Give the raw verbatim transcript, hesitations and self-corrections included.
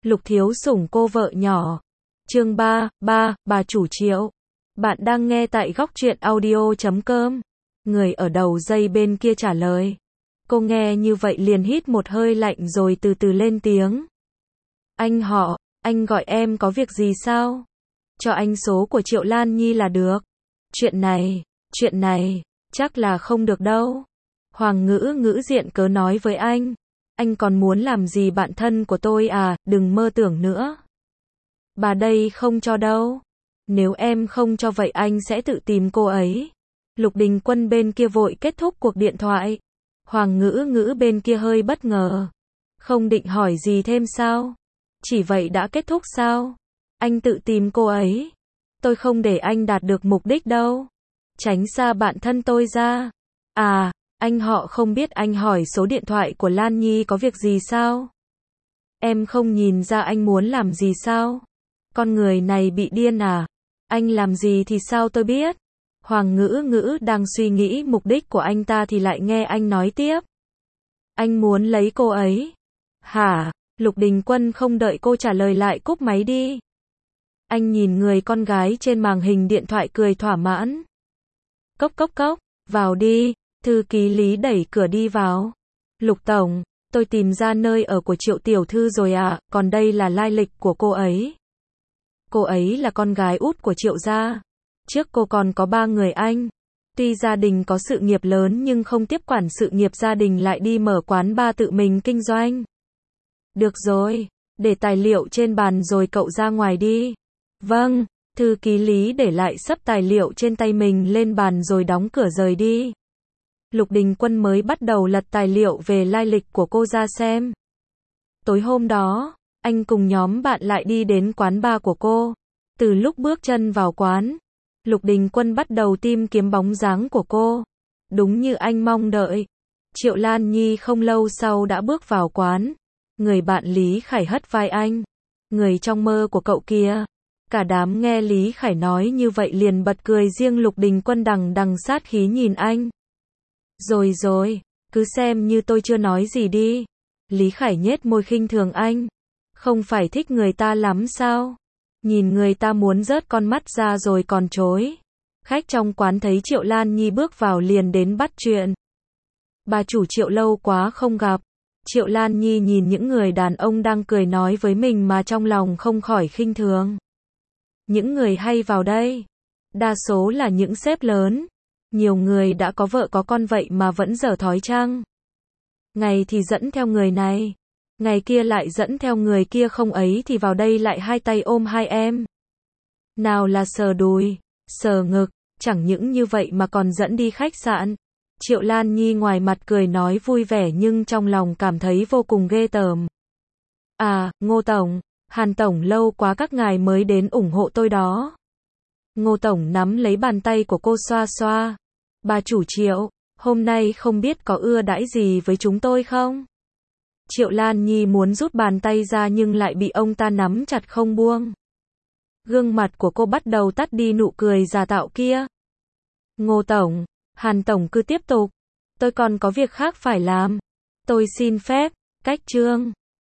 Lục Thiếu Sủng cô vợ nhỏ. Chương ba, ba, bà chủ Triệu. Bạn đang nghe tại góc truyện audio chấm com. Người ở đầu dây bên kia trả lời. Cô nghe như vậy liền hít một hơi lạnh rồi từ từ lên tiếng. Anh họ, anh gọi em có việc gì sao? Cho anh số của Triệu Lan Nhi là được. Chuyện này, chuyện này, chắc là không được đâu. Hoàng Ngữ Ngữ diện cớ nói với anh. Anh còn muốn làm gì bạn thân của tôi à, đừng mơ tưởng nữa. Bà đây không cho đâu. Nếu em không cho vậy anh sẽ tự tìm cô ấy. Lục Đình Quân bên kia vội kết thúc cuộc điện thoại. Hoàng Ngữ Ngữ bên kia hơi bất ngờ. Không định hỏi gì thêm sao? Chỉ vậy đã kết thúc sao? Anh tự tìm cô ấy. Tôi không để anh đạt được mục đích đâu. Tránh xa bạn thân tôi ra. À, anh họ không biết anh hỏi số điện thoại của Lan Nhi có việc gì sao? Em không nhìn ra anh muốn làm gì sao? Con người này bị điên à? Anh làm gì thì sao tôi biết? Hoàng Ngữ Ngữ đang suy nghĩ mục đích của anh ta thì lại nghe anh nói tiếp. Anh muốn lấy cô ấy. Hả? Lục Đình Quân không đợi cô trả lời lại cúp máy đi. Anh nhìn người con gái trên màn hình điện thoại cười thỏa mãn. Cốc cốc cốc, vào đi. Thư ký Lý đẩy cửa đi vào. Lục Tổng, tôi tìm ra nơi ở của Triệu Tiểu Thư rồi ạ, còn đây là lai lịch của cô ấy. Cô ấy là con gái út của Triệu gia. Trước cô còn có ba người anh. Tuy gia đình có sự nghiệp lớn nhưng không tiếp quản sự nghiệp gia đình lại đi mở quán bar tự mình kinh doanh. Được rồi, để tài liệu trên bàn rồi cậu ra ngoài đi. Vâng, thư ký Lý để lại sấp tài liệu trên tay mình lên bàn rồi đóng cửa rời đi. Lục Đình Quân mới bắt đầu lật tài liệu về lai lịch của cô ra xem. Tối hôm đó, anh cùng nhóm bạn lại đi đến quán bar của cô. Từ lúc bước chân vào quán, Lục Đình Quân bắt đầu tìm kiếm bóng dáng của cô. Đúng như anh mong đợi, Triệu Lan Nhi không lâu sau đã bước vào quán. Người bạn Lý Khải hất vai anh. Người trong mơ của cậu kia. Cả đám nghe Lý Khải nói như vậy liền bật cười, riêng Lục Đình Quân đằng đằng sát khí nhìn anh. Rồi rồi, cứ xem như tôi chưa nói gì đi. Lý Khải nhếch môi khinh thường anh. Không phải thích người ta lắm sao? Nhìn người ta muốn rớt con mắt ra rồi còn chối. Khách trong quán thấy Triệu Lan Nhi bước vào liền đến bắt chuyện. Bà chủ Triệu lâu quá không gặp. Triệu Lan Nhi nhìn những người đàn ông đang cười nói với mình mà trong lòng không khỏi khinh thường. Những người hay vào đây, đa số là những sếp lớn. Nhiều người đã có vợ có con vậy mà vẫn dở thói chăng? Ngày thì dẫn theo người này, ngày kia lại dẫn theo người kia, không ấy thì vào đây lại hai tay ôm hai em. Nào là sờ đùi, sờ ngực, chẳng những như vậy mà còn dẫn đi khách sạn. Triệu Lan Nhi ngoài mặt cười nói vui vẻ nhưng trong lòng cảm thấy vô cùng ghê tởm. À, Ngô Tổng, Hàn Tổng lâu quá các ngài mới đến ủng hộ tôi đó. Ngô Tổng nắm lấy bàn tay của cô xoa xoa. Bà chủ Triệu, hôm nay không biết có ưa đãi gì với chúng tôi không? Triệu Lan Nhi muốn rút bàn tay ra nhưng lại bị ông ta nắm chặt không buông. Gương mặt của cô bắt đầu tắt đi nụ cười giả tạo kia. Ngô Tổng, Hàn Tổng cứ tiếp tục. Tôi còn có việc khác phải làm. Tôi xin phép, cách chương.